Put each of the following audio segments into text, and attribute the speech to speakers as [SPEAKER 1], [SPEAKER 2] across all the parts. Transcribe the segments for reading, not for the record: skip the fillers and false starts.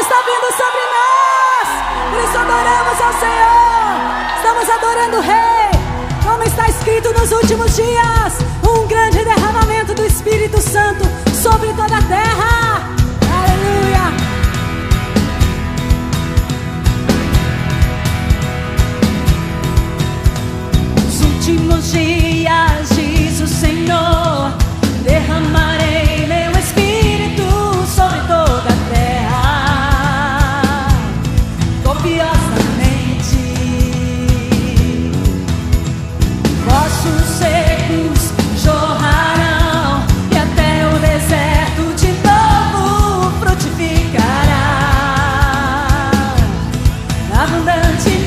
[SPEAKER 1] está vindo sobre nós. Por isso adoramos ao Senhor. Estamos adorando o Rei. Como está escrito nos últimos dias, um grande derramamento do Espírito Santo sobre toda a terra. Aleluia. Nos últimos dias, diz o Senhor, derramarei meu Espírito sobre toda a terra, copiosamente. Vossos secos jorrarão e até o deserto de novo frutificará abundantemente.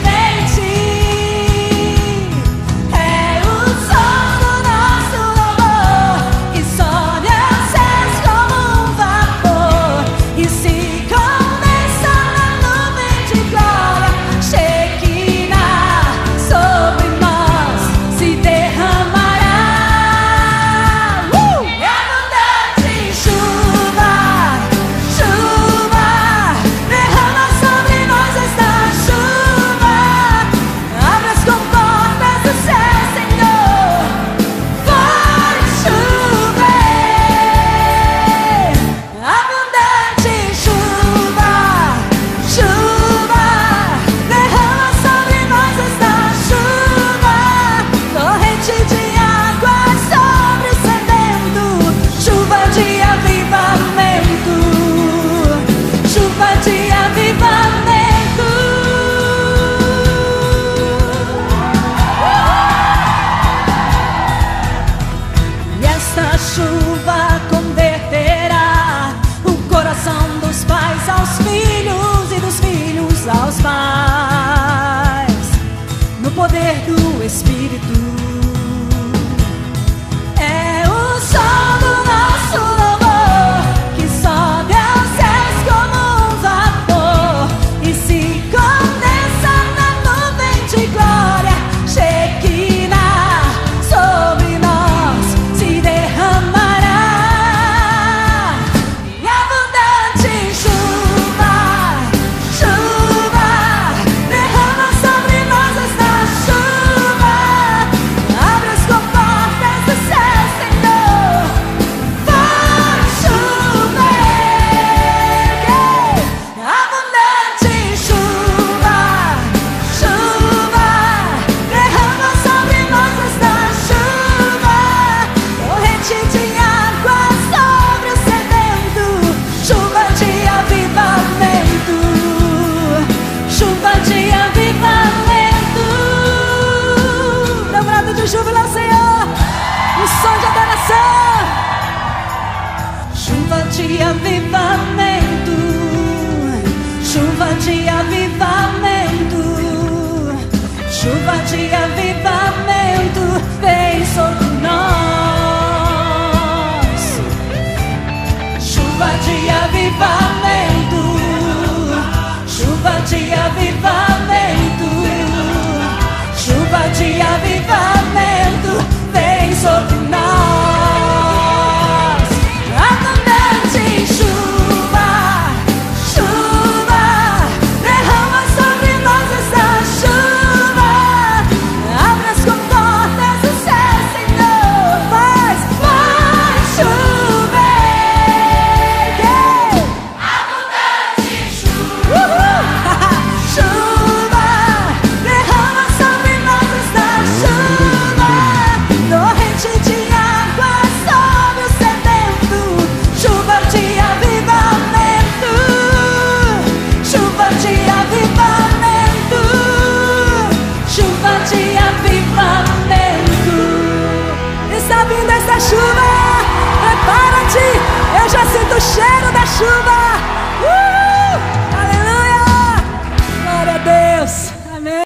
[SPEAKER 1] É o som do nosso louvor que sobe aos céus como um vapor e se condensa na nuvem de glória. Shekinah sobre nós se derramará. É abundante chuva, chuva, derrama sobre nós esta chuva. Abre as comportas do céu, Senhor, vai chover. Abundante chuva, chuva, derrama sobre nós esta chuva. Torrente de água sobre o sedento, chuva de avivamento, chuva de avivamento. E esta chuva converterá o coração dos pais aos filhos e dos filhos aos pais, no poder do Espírito. É o som do nosso louvor que sobe aos céus como um vapor e se condensa na nuvem de glória. Shekinah sobre nós se derramará. E abundante chuva, chuva, derrama sobre nós esta chuva. Abre as comportas do céu, Senhor, vai chover. Abundante chuva, chuva, derrama sobre nós esta chuva. Torrente de água sobre o sedento, chuva de avivamento, chuva de avivamento. Lembrado de júbilo ao Senhor, um som de adoração. Chuva de avivamento, chuva de avivamento, chuva de avivamento, vem sobre nós. Chuva de avivamento, chuva de avivamento, chuva de avivamento, vem sobre nós. Abundante chuva, chuva, derrama sobre nós esta chuva. Abre as comportas do céu, Senhor, vai chover. Abundante chuva, chuva, derrama sobre nós esta chuva. Torrente de água sobre o sedento, chuva de avivamento, chuva de avivamento, chuva de avivamento. Está vindo essa chuva, prepara-te, eu já sinto o cheiro da chuva.